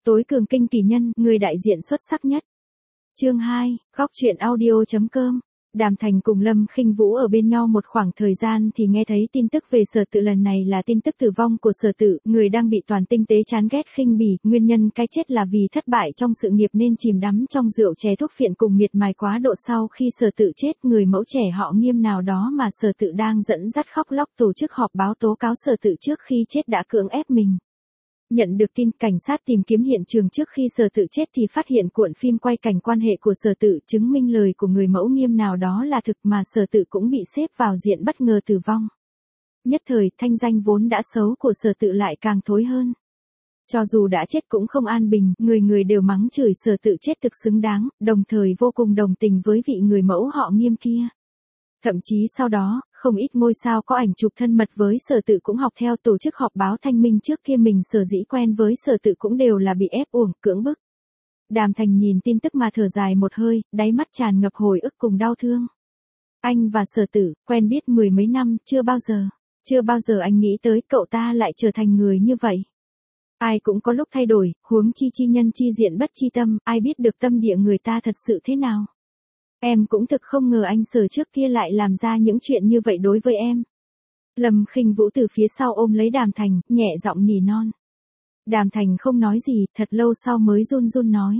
Tối cường kinh kỳ nhân, người đại diện xuất sắc nhất. Chương 2, góc truyện audio.com. Đàm Thành cùng Lâm Khinh Vũ ở bên nhau một khoảng thời gian thì nghe thấy tin tức về Sở Tự, lần này là tin tức tử vong của Sở Tự, người đang bị toàn tinh tế chán ghét khinh bỉ, nguyên nhân cái chết là vì thất bại trong sự nghiệp nên chìm đắm trong rượu chè thuốc phiện cùng miệt mài quá độ. Sau khi Sở Tự chết, người mẫu trẻ họ Nghiêm nào đó mà Sở Tự đang dẫn dắt khóc lóc tổ chức họp báo tố cáo Sở Tự trước khi chết đã cưỡng ép mình. Nhận được tin, cảnh sát tìm kiếm hiện trường trước khi Sở Tự chết thì phát hiện cuộn phim quay cảnh quan hệ của Sở Tự, chứng minh lời của người mẫu Nghiêm nào đó là thực, mà Sở Tự cũng bị xếp vào diện bất ngờ tử vong. Nhất thời, thanh danh vốn đã xấu của Sở Tự lại càng thối hơn. Cho dù đã chết cũng không an bình, người người đều mắng chửi Sở Tự chết thực xứng đáng, đồng thời vô cùng đồng tình với vị người mẫu họ Nghiêm kia. Thậm chí sau đó, không ít ngôi sao có ảnh chụp thân mật với Sở Tự cũng học theo tổ chức họp báo thanh minh. Trước kia mình sở dĩ quen với Sở Tự cũng đều là bị ép uổng, cưỡng bức. Đàm Thành nhìn tin tức mà thở dài một hơi, đáy mắt tràn ngập hồi ức cùng đau thương. Anh và Sở Tự, quen biết mười mấy năm, chưa bao giờ anh nghĩ tới cậu ta lại trở thành người như vậy. Ai cũng có lúc thay đổi, huống chi chi nhân chi diện bất chi tâm, ai biết được tâm địa người ta thật sự thế nào. Em cũng thực không ngờ anh Sở trước kia lại làm ra những chuyện như vậy đối với em. Lâm Khinh Vũ từ phía sau ôm lấy Đàm Thành, nhẹ giọng nỉ non. Đàm Thành không nói gì, thật lâu sau mới run run nói.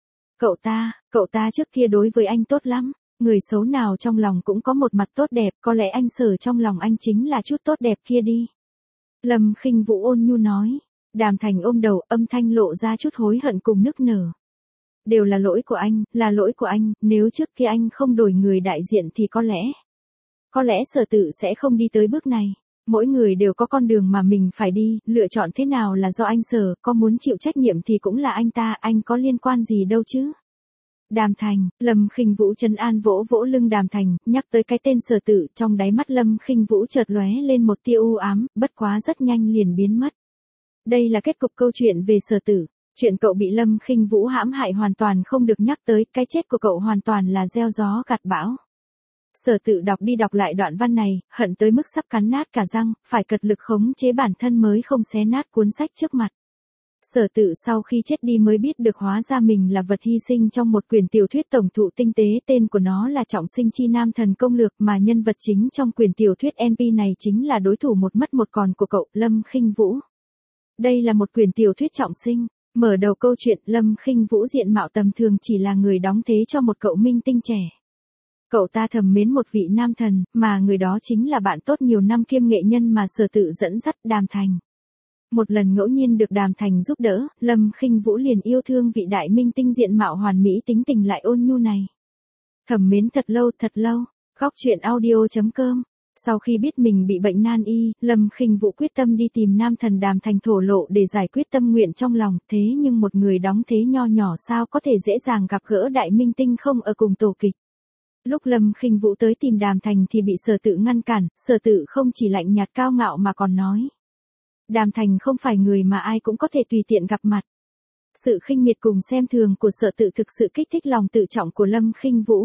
Cậu ta trước kia đối với anh tốt lắm, người xấu nào trong lòng cũng có một mặt tốt đẹp, có lẽ anh Sở trong lòng anh chính là chút tốt đẹp kia đi. Lâm Khinh Vũ ôn nhu nói. Đàm Thành ôm đầu, âm thanh lộ ra chút hối hận cùng nức nở. Đều là lỗi của anh, nếu trước kia anh không đổi người đại diện thì có lẽ Sở Tự sẽ không đi tới bước này. Mỗi người đều có con đường mà mình phải đi, lựa chọn thế nào là do anh Sở, có muốn chịu trách nhiệm thì cũng là anh ta, anh có liên quan gì đâu chứ. Đàm Thành, Lâm Khinh Vũ trấn an vỗ vỗ lưng Đàm Thành, nhắc tới cái tên Sở Tự, trong đáy mắt Lâm Khinh Vũ chợt lóe lên một tia u ám, bất quá rất nhanh liền biến mất. Đây là kết cục câu chuyện về Sở Tự. Chuyện cậu bị Lâm Khinh Vũ hãm hại hoàn toàn không được nhắc tới, cái chết của cậu hoàn toàn là gieo gió gặt bão. Sở Tự đọc đi đọc lại đoạn văn này, hận tới mức sắp cắn nát cả răng, phải cật lực khống chế bản thân mới không xé nát cuốn sách trước mặt. Sở Tự sau khi chết đi mới biết được hóa ra mình là vật hy sinh trong một quyển tiểu thuyết tổng thụ tinh tế, tên của nó là Trọng Sinh Chi Nam Thần Công Lược, mà nhân vật chính trong quyển tiểu thuyết NP này chính là đối thủ một mất một còn của cậu, Lâm Khinh Vũ. Đây là một quyển tiểu thuyết trọng sinh. Mở đầu câu chuyện, Lâm Khinh Vũ diện mạo tầm thường chỉ là người đóng thế cho một cậu minh tinh trẻ. Cậu ta thầm mến một vị nam thần, mà người đó chính là bạn tốt nhiều năm kiêm nghệ nhân mà Sở Tự dẫn dắt, Đàm Thành. Một lần ngẫu nhiên được Đàm Thành giúp đỡ, Lâm Khinh Vũ liền yêu thương vị đại minh tinh diện mạo hoàn mỹ tính tình lại ôn nhu này. Thầm mến thật lâu. Góc truyện audio.com. Sau khi biết mình bị bệnh nan y, Lâm Khinh Vũ quyết tâm đi tìm nam thần Đàm Thành thổ lộ để giải quyết tâm nguyện trong lòng, thế nhưng một người đóng thế nho nhỏ sao có thể dễ dàng gặp gỡ đại minh tinh không ở cùng tổ kịch. Lúc Lâm Khinh Vũ tới tìm Đàm Thành thì bị Sở Tự ngăn cản, Sở Tự không chỉ lạnh nhạt cao ngạo mà còn nói. Đàm Thành không phải người mà ai cũng có thể tùy tiện gặp mặt. Sự khinh miệt cùng xem thường của Sở Tự thực sự kích thích lòng tự trọng của Lâm Khinh Vũ.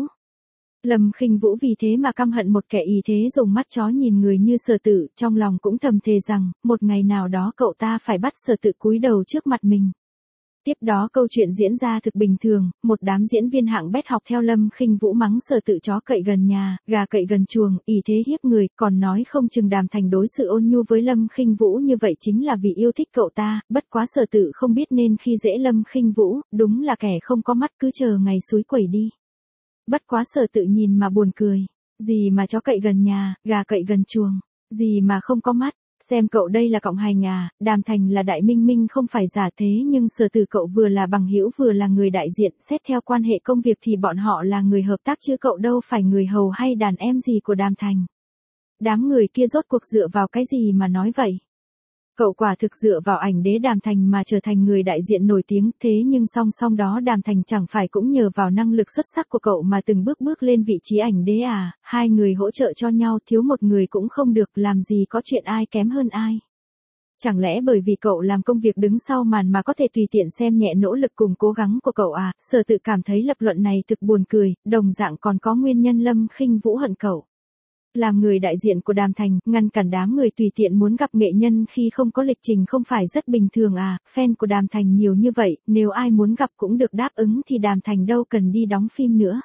Lâm Khinh Vũ vì thế mà căm hận một kẻ ý thế dùng mắt chó nhìn người như Sở Tự, trong lòng cũng thầm thề rằng, một ngày nào đó cậu ta phải bắt Sở Tự cúi đầu trước mặt mình. Tiếp đó câu chuyện diễn ra thực bình thường, một đám diễn viên hạng bét học theo Lâm Khinh Vũ mắng Sở Tự chó cậy gần nhà, gà cậy gần chuồng, ý thế hiếp người, còn nói không chừng Đàm Thành đối xử ôn nhu với Lâm Khinh Vũ như vậy chính là vì yêu thích cậu ta, bất quá Sở Tự không biết nên khi dễ Lâm Khinh Vũ, đúng là kẻ không có mắt cứ chờ ngày suối quẩy đi. Bất quá Sở Tự nhìn mà buồn cười, gì mà chó cậy gần nhà, gà cậy gần chuồng, gì mà không có mắt, xem cậu đây là cọng hài ngà, Đàm Thành là đại minh minh không phải giả, thế nhưng Sở Tự cậu vừa là bằng hữu vừa là người đại diện, xét theo quan hệ công việc thì bọn họ là người hợp tác chứ cậu đâu phải người hầu hay đàn em gì của Đàm Thành. Đám người kia rốt cuộc dựa vào cái gì mà nói vậy? Cậu quả thực dựa vào ảnh đế Đàm Thành mà trở thành người đại diện nổi tiếng, thế nhưng song song đó Đàm Thành chẳng phải cũng nhờ vào năng lực xuất sắc của cậu mà từng bước lên vị trí ảnh đế à, hai người hỗ trợ cho nhau, thiếu một người cũng không được, làm gì có chuyện ai kém hơn ai. Chẳng lẽ bởi vì cậu làm công việc đứng sau màn mà có thể tùy tiện xem nhẹ nỗ lực cùng cố gắng của cậu à? Sở Tự cảm thấy lập luận này thực buồn cười, đồng dạng còn có nguyên nhân Lâm Khinh Vũ hận cậu. Làm người đại diện của Đàm Thành, ngăn cản đám người tùy tiện muốn gặp nghệ nhân khi không có lịch trình không phải rất bình thường à, fan của Đàm Thành nhiều như vậy, nếu ai muốn gặp cũng được đáp ứng thì Đàm Thành đâu cần đi đóng phim nữa.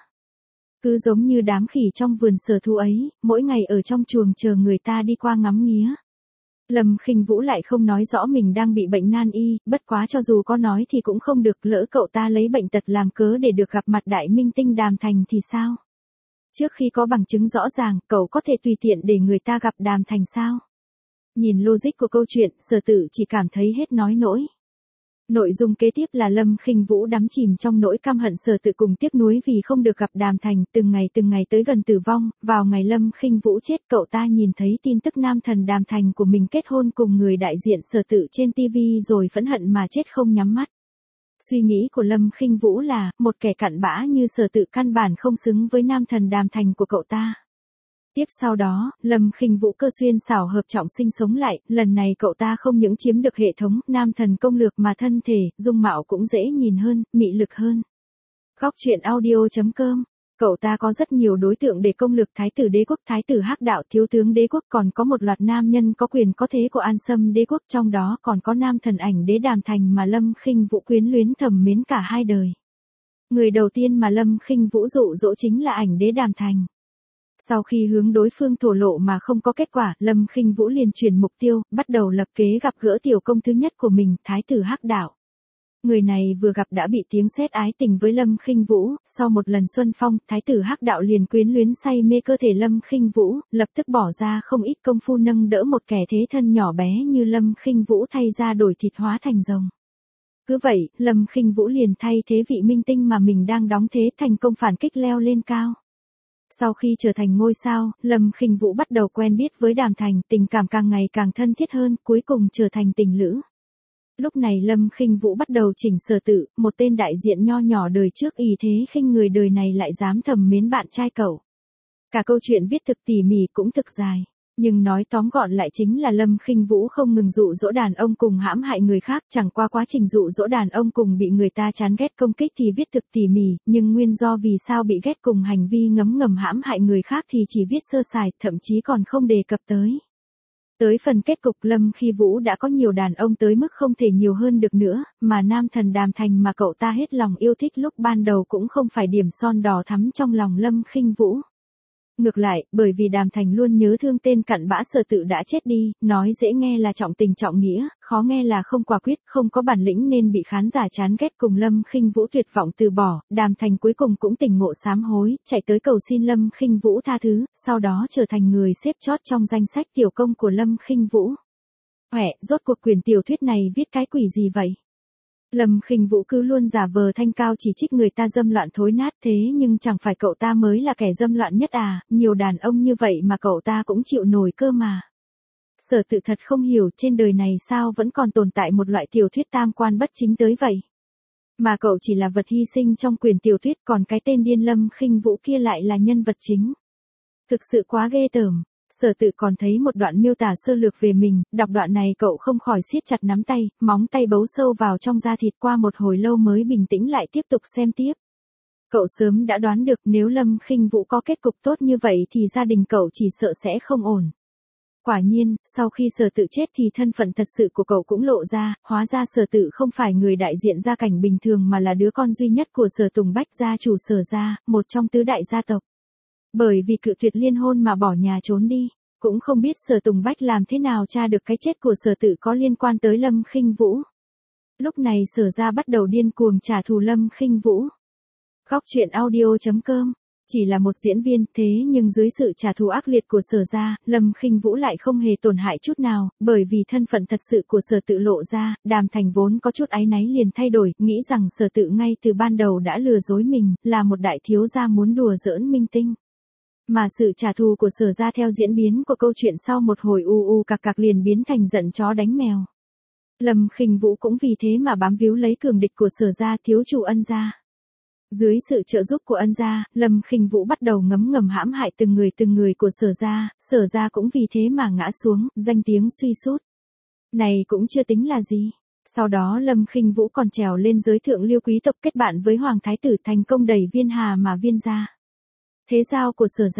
Cứ giống như đám khỉ trong vườn sở thú ấy, mỗi ngày ở trong chuồng chờ người ta đi qua ngắm nghía. Lâm Khinh Vũ lại không nói rõ mình đang bị bệnh nan y, bất quá cho dù có nói thì cũng không được, lỡ cậu ta lấy bệnh tật làm cớ để được gặp mặt đại minh tinh Đàm Thành thì sao? Trước khi có bằng chứng rõ ràng, cậu có thể tùy tiện để người ta gặp Đàm Thành sao? Nhìn logic của câu chuyện, Sở Tự chỉ cảm thấy hết nói nỗi. Nội dung kế tiếp là Lâm Khinh Vũ đắm chìm trong nỗi căm hận Sở Tự cùng tiếc nuối vì không được gặp Đàm Thành, từng ngày tới gần tử vong. Vào ngày Lâm Khinh Vũ chết, cậu ta nhìn thấy tin tức nam thần Đàm Thành của mình kết hôn cùng người đại diện Sở Tự trên TV rồi phẫn hận mà chết không nhắm mắt. Suy nghĩ của Lâm Khinh Vũ là, một kẻ cặn bã như Sở Tự căn bản không xứng với nam thần Đàm Thành của cậu ta. Tiếp sau đó, Lâm Khinh Vũ cơ duyên xảo hợp trọng sinh sống lại, lần này cậu ta không những chiếm được hệ thống nam thần công lược mà thân thể, dung mạo cũng dễ nhìn hơn, mị lực hơn. Góc truyện audio.com. Cậu ta có rất nhiều đối tượng để công lược: thái tử đế quốc, thái tử Hắc Đạo, thiếu tướng đế quốc, còn có một loạt nam nhân có quyền có thế của An Sâm đế quốc, trong đó còn có nam thần ảnh đế Đàm Thành mà Lâm Khinh Vũ quyến luyến thầm mến cả hai đời. Người đầu tiên mà Lâm Khinh Vũ dụ dỗ chính là ảnh đế Đàm Thành. Sau khi hướng đối phương thổ lộ mà không có kết quả, Lâm Khinh Vũ liền chuyển mục tiêu, bắt đầu lập kế gặp gỡ tiểu công thứ nhất của mình, thái tử Hắc Đạo. Người này vừa gặp đã bị tiếng sét ái tình với Lâm Khinh Vũ, sau một lần xuân phong, thái tử Hắc Đạo liền quyến luyến say mê cơ thể Lâm Khinh Vũ, lập tức bỏ ra không ít công phu nâng đỡ một kẻ thế thân nhỏ bé như Lâm Khinh Vũ thay ra đổi thịt hóa thành rồng. Cứ vậy, Lâm Khinh Vũ liền thay thế vị minh tinh mà mình đang đóng thế thành công phản kích leo lên cao. Sau khi trở thành ngôi sao, Lâm Khinh Vũ bắt đầu quen biết với Đàm Thành, tình cảm càng ngày càng thân thiết hơn, cuối cùng trở thành tình lữ. Lúc này Lâm Khinh Vũ bắt đầu chỉnh Sở Tự, một tên đại diện nho nhỏ đời trước ỷ thế khinh người đời này lại dám thầm mến bạn trai cậu. Cả câu chuyện viết thực tỉ mỉ cũng thực dài, nhưng nói tóm gọn lại chính là Lâm Khinh Vũ không ngừng dụ dỗ đàn ông cùng hãm hại người khác, chẳng qua quá trình dụ dỗ đàn ông cùng bị người ta chán ghét công kích thì viết thực tỉ mỉ, nhưng nguyên do vì sao bị ghét cùng hành vi ngấm ngầm hãm hại người khác thì chỉ viết sơ sài, thậm chí còn không đề cập tới. Tới phần kết cục, Lâm Khinh Vũ đã có nhiều đàn ông tới mức không thể nhiều hơn được nữa, mà nam thần Đàm Thành mà cậu ta hết lòng yêu thích lúc ban đầu cũng không phải điểm son đỏ thắm trong lòng Lâm Khinh Vũ. Ngược lại, bởi vì Đàm Thành luôn nhớ thương tên cặn bã Sở Tự đã chết đi, nói dễ nghe là trọng tình trọng nghĩa, khó nghe là không quả quyết, không có bản lĩnh nên bị khán giả chán ghét cùng Lâm Khinh Vũ tuyệt vọng từ bỏ. Đàm Thành cuối cùng cũng tỉnh ngộ sám hối, chạy tới cầu xin Lâm Khinh Vũ tha thứ, sau đó trở thành người xếp chót trong danh sách tiểu công của Lâm Khinh Vũ. Rốt cuộc quyển tiểu thuyết này viết cái quỷ gì vậy? Lâm Khinh Vũ cứ luôn giả vờ thanh cao chỉ trích người ta dâm loạn thối nát, thế nhưng chẳng phải cậu ta mới là kẻ dâm loạn nhất à, nhiều đàn ông như vậy mà cậu ta cũng chịu nổi cơ mà. Sở Tự thật không hiểu trên đời này sao vẫn còn tồn tại một loại tiểu thuyết tam quan bất chính tới vậy. Mà cậu chỉ là vật hy sinh trong quyển tiểu thuyết, còn cái tên điên Lâm Khinh Vũ kia lại là nhân vật chính. Thực sự quá ghê tởm. Sở Tự còn thấy một đoạn miêu tả sơ lược về mình, đọc đoạn này cậu không khỏi siết chặt nắm tay, móng tay bấu sâu vào trong da thịt, qua một hồi lâu mới bình tĩnh lại tiếp tục xem tiếp. Cậu sớm đã đoán được nếu Lâm Khinh Vũ có kết cục tốt như vậy thì gia đình cậu chỉ sợ sẽ không ổn. Quả nhiên, sau khi Sở Tự chết thì thân phận thật sự của cậu cũng lộ ra, hóa ra Sở Tự không phải người đại diện gia cảnh bình thường mà là đứa con duy nhất của Sở Tùng Bách, gia chủ Sở gia, một trong tứ đại gia tộc. Bởi vì cự tuyệt liên hôn mà bỏ nhà trốn đi, cũng không biết Sở Tùng Bách làm thế nào tra được cái chết của Sở Tự có liên quan tới Lâm Khinh Vũ. Lúc này Sở gia bắt đầu điên cuồng trả thù Lâm Khinh Vũ. Góc truyện audio.com. Chỉ là một diễn viên, thế nhưng dưới sự trả thù ác liệt của Sở gia, Lâm Khinh Vũ lại không hề tổn hại chút nào, bởi vì thân phận thật sự của Sở Tự lộ ra, Đàm Thành vốn có chút áy náy liền thay đổi, nghĩ rằng Sở Tự ngay từ ban đầu đã lừa dối mình, là một đại thiếu gia muốn đùa giỡn minh tinh. Mà sự trả thù của Sở gia theo diễn biến của câu chuyện sau một hồi cặc cặc liền biến thành giận chó đánh mèo. Lâm Khinh Vũ cũng vì thế mà bám víu lấy cường địch của Sở gia, thiếu chủ Ân gia. Dưới sự trợ giúp của Ân gia, Lâm Khinh Vũ bắt đầu ngấm ngầm hãm hại từng người của Sở gia cũng vì thế mà ngã xuống, danh tiếng suy sút. Này cũng chưa tính là gì. Sau đó Lâm Khinh Vũ còn trèo lên giới thượng lưu quý tộc, kết bạn với Hoàng Thái tử, thành công đẩy Viên Hà mà Viên gia. Thế giao của Sở gia.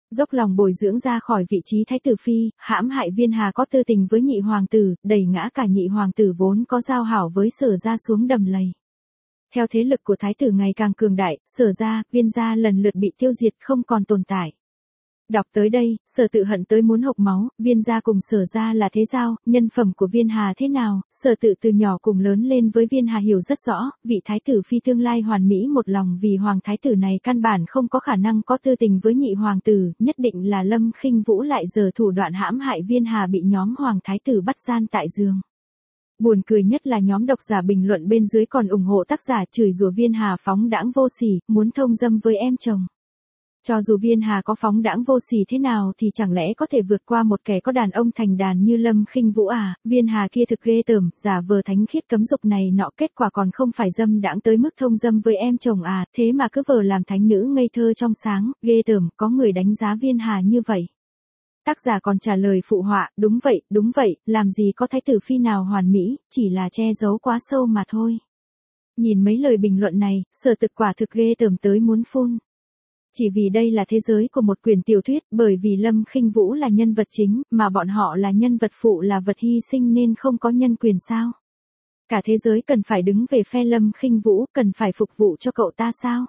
Dốc lòng bồi dưỡng ra khỏi vị trí thái tử phi, hãm hại Viên Hà có tư tình với nhị hoàng tử, đẩy ngã cả nhị hoàng tử vốn có giao hảo với Sở gia xuống đầm lầy. Theo thế lực của thái tử ngày càng cường đại, Sở gia, Viên gia lần lượt bị tiêu diệt không còn tồn tại. Đọc tới đây, Sở Tự hận tới muốn hộc máu, Viên gia cùng Sở gia là thế giao, nhân phẩm của Viên Hà thế nào, Sở Tự từ nhỏ cùng lớn lên với Viên Hà hiểu rất rõ, vị thái tử phi tương lai hoàn mỹ một lòng vì hoàng thái tử này căn bản không có khả năng có tư tình với nhị hoàng tử, nhất định là Lâm Khinh Vũ lại giở thủ đoạn hãm hại Viên Hà bị nhóm hoàng thái tử bắt gian tại giường. Buồn cười nhất là nhóm độc giả bình luận bên dưới còn ủng hộ tác giả chửi rủa Viên Hà phóng đãng vô sỉ, muốn thông dâm với em chồng. Cho dù Viên Hà có phóng đãng vô sỉ thế nào thì chẳng lẽ có thể vượt qua một kẻ có đàn ông thành đàn như Lâm Khinh Vũ à, Viên Hà kia thực ghê tởm, giả vờ thánh khiết cấm dục này nọ kết quả còn không phải dâm đãng tới mức thông dâm với em chồng à, thế mà cứ vờ làm thánh nữ ngây thơ trong sáng, ghê tởm, có người đánh giá Viên Hà như vậy. Tác giả còn trả lời phụ họa, đúng vậy, làm gì có thái tử phi nào hoàn mỹ, chỉ là che giấu quá sâu mà thôi. Nhìn mấy lời bình luận này, Sở Tự quả thực ghê tởm tới muốn phun. Chỉ vì đây là thế giới của một quyển tiểu thuyết, bởi vì Lâm Khinh Vũ là nhân vật chính, mà bọn họ là nhân vật phụ là vật hy sinh nên không có nhân quyền sao? Cả thế giới cần phải đứng về phe Lâm Khinh Vũ, cần phải phục vụ cho cậu ta sao?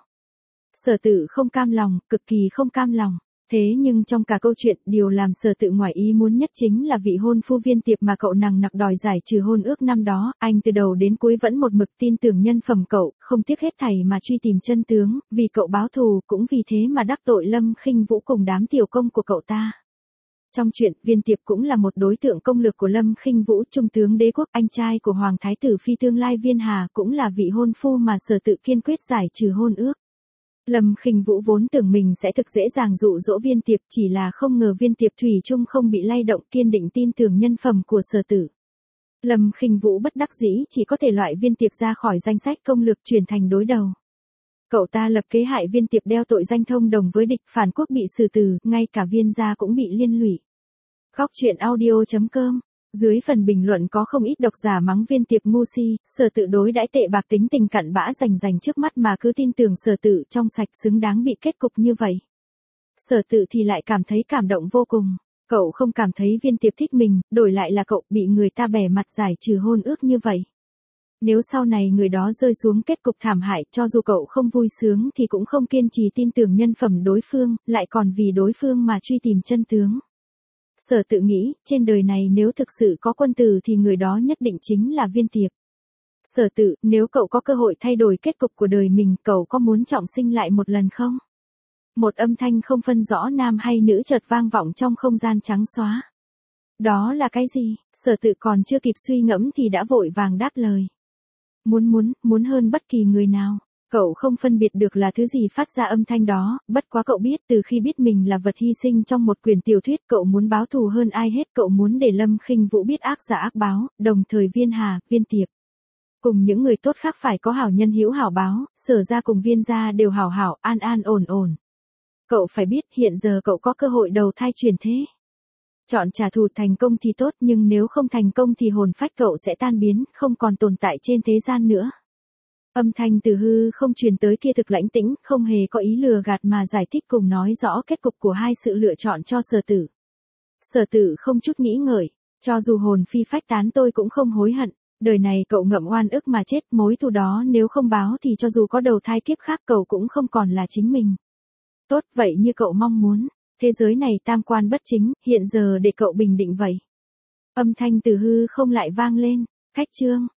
Sở Tự không cam lòng, cực kỳ không cam lòng. Thế nhưng trong cả câu chuyện, điều làm Sở Tự ngoài ý muốn nhất chính là vị hôn phu Viên Tiệp mà cậu nằng nặc đòi giải trừ hôn ước năm đó, anh từ đầu đến cuối vẫn một mực tin tưởng nhân phẩm cậu, không tiếc hết thảy mà truy tìm chân tướng, vì cậu báo thù, cũng vì thế mà đắc tội Lâm Khinh Vũ cùng đám tiểu công của cậu ta. Trong chuyện, Viên Tiệp cũng là một đối tượng công lược của Lâm Khinh Vũ, trung tướng đế quốc, anh trai của hoàng thái tử phi tương lai Viên Hà, cũng là vị hôn phu mà Sở Tự kiên quyết giải trừ hôn ước. Lâm Khinh Vũ vốn tưởng mình sẽ thực dễ dàng dụ dỗ Viên Tiệp, chỉ là không ngờ Viên Tiệp thủy chung không bị lay động, kiên định tin tưởng nhân phẩm của Sở Tự. Lâm Khinh Vũ bất đắc dĩ chỉ có thể loại Viên Tiệp ra khỏi danh sách công lược, chuyển thành đối đầu. Cậu ta lập kế hại Viên Tiệp, đeo tội danh thông đồng với địch, phản quốc bị xử tử, ngay cả Viên gia cũng bị liên lụy. Góc truyện audio.com. Dưới phần bình luận có không ít độc giả mắng Viên Tiệp ngu si, Sở Tự đối đãi tệ bạc, tính tình cặn bã, rành trước mắt mà cứ tin tưởng Sở Tự trong sạch, xứng đáng bị kết cục như vậy. Sở Tự thì lại cảm thấy cảm động vô cùng. Cậu không cảm thấy Viên Tiệp thích mình, đổi lại là cậu bị người ta bẻ mặt giải trừ hôn ước như vậy. Nếu sau này người đó rơi xuống kết cục thảm hại, cho dù cậu không vui sướng thì cũng không kiên trì tin tưởng nhân phẩm đối phương, lại còn vì đối phương mà truy tìm chân tướng. Sở Tự nghĩ, trên đời này nếu thực sự có quân tử thì người đó nhất định chính là Viên Tiệp. Sở Tự, nếu cậu có cơ hội thay đổi kết cục của đời mình, cậu có muốn trọng sinh lại một lần không? Một âm thanh không phân rõ nam hay nữ chợt vang vọng trong không gian trắng xóa. Đó là cái gì? Sở Tự còn chưa kịp suy ngẫm thì đã vội vàng đáp lời. Muốn hơn bất kỳ người nào. Cậu không phân biệt được là thứ gì phát ra âm thanh đó, bất quá cậu biết từ khi biết mình là vật hy sinh trong một quyển tiểu thuyết, cậu muốn báo thù hơn ai hết, cậu muốn để Lâm Khinh Vũ biết ác giả ác báo, đồng thời Viên Hà, Viên Tiệp cùng những người tốt khác phải có hảo nhân hữu hảo báo, Sở gia cùng Viên gia đều hảo hảo, an ổn. Cậu phải biết hiện giờ cậu có cơ hội đầu thai chuyển thế. Chọn trả thù thành công thì tốt, nhưng nếu không thành công thì hồn phách cậu sẽ tan biến, không còn tồn tại trên thế gian nữa. Âm thanh từ hư không truyền tới kia thực lãnh tĩnh, không hề có ý lừa gạt mà giải thích cùng nói rõ kết cục của hai sự lựa chọn cho Sở Tự. Sở Tự không chút nghĩ ngợi, cho dù hồn phi phách tán tôi cũng không hối hận. Đời này cậu ngậm oan ức mà chết, mối thù đó nếu không báo thì cho dù có đầu thai kiếp khác cậu cũng không còn là chính mình. Tốt, vậy như cậu mong muốn, thế giới này tam quan bất chính, hiện giờ để cậu bình định vậy. Âm thanh từ hư không lại vang lên, khách chương.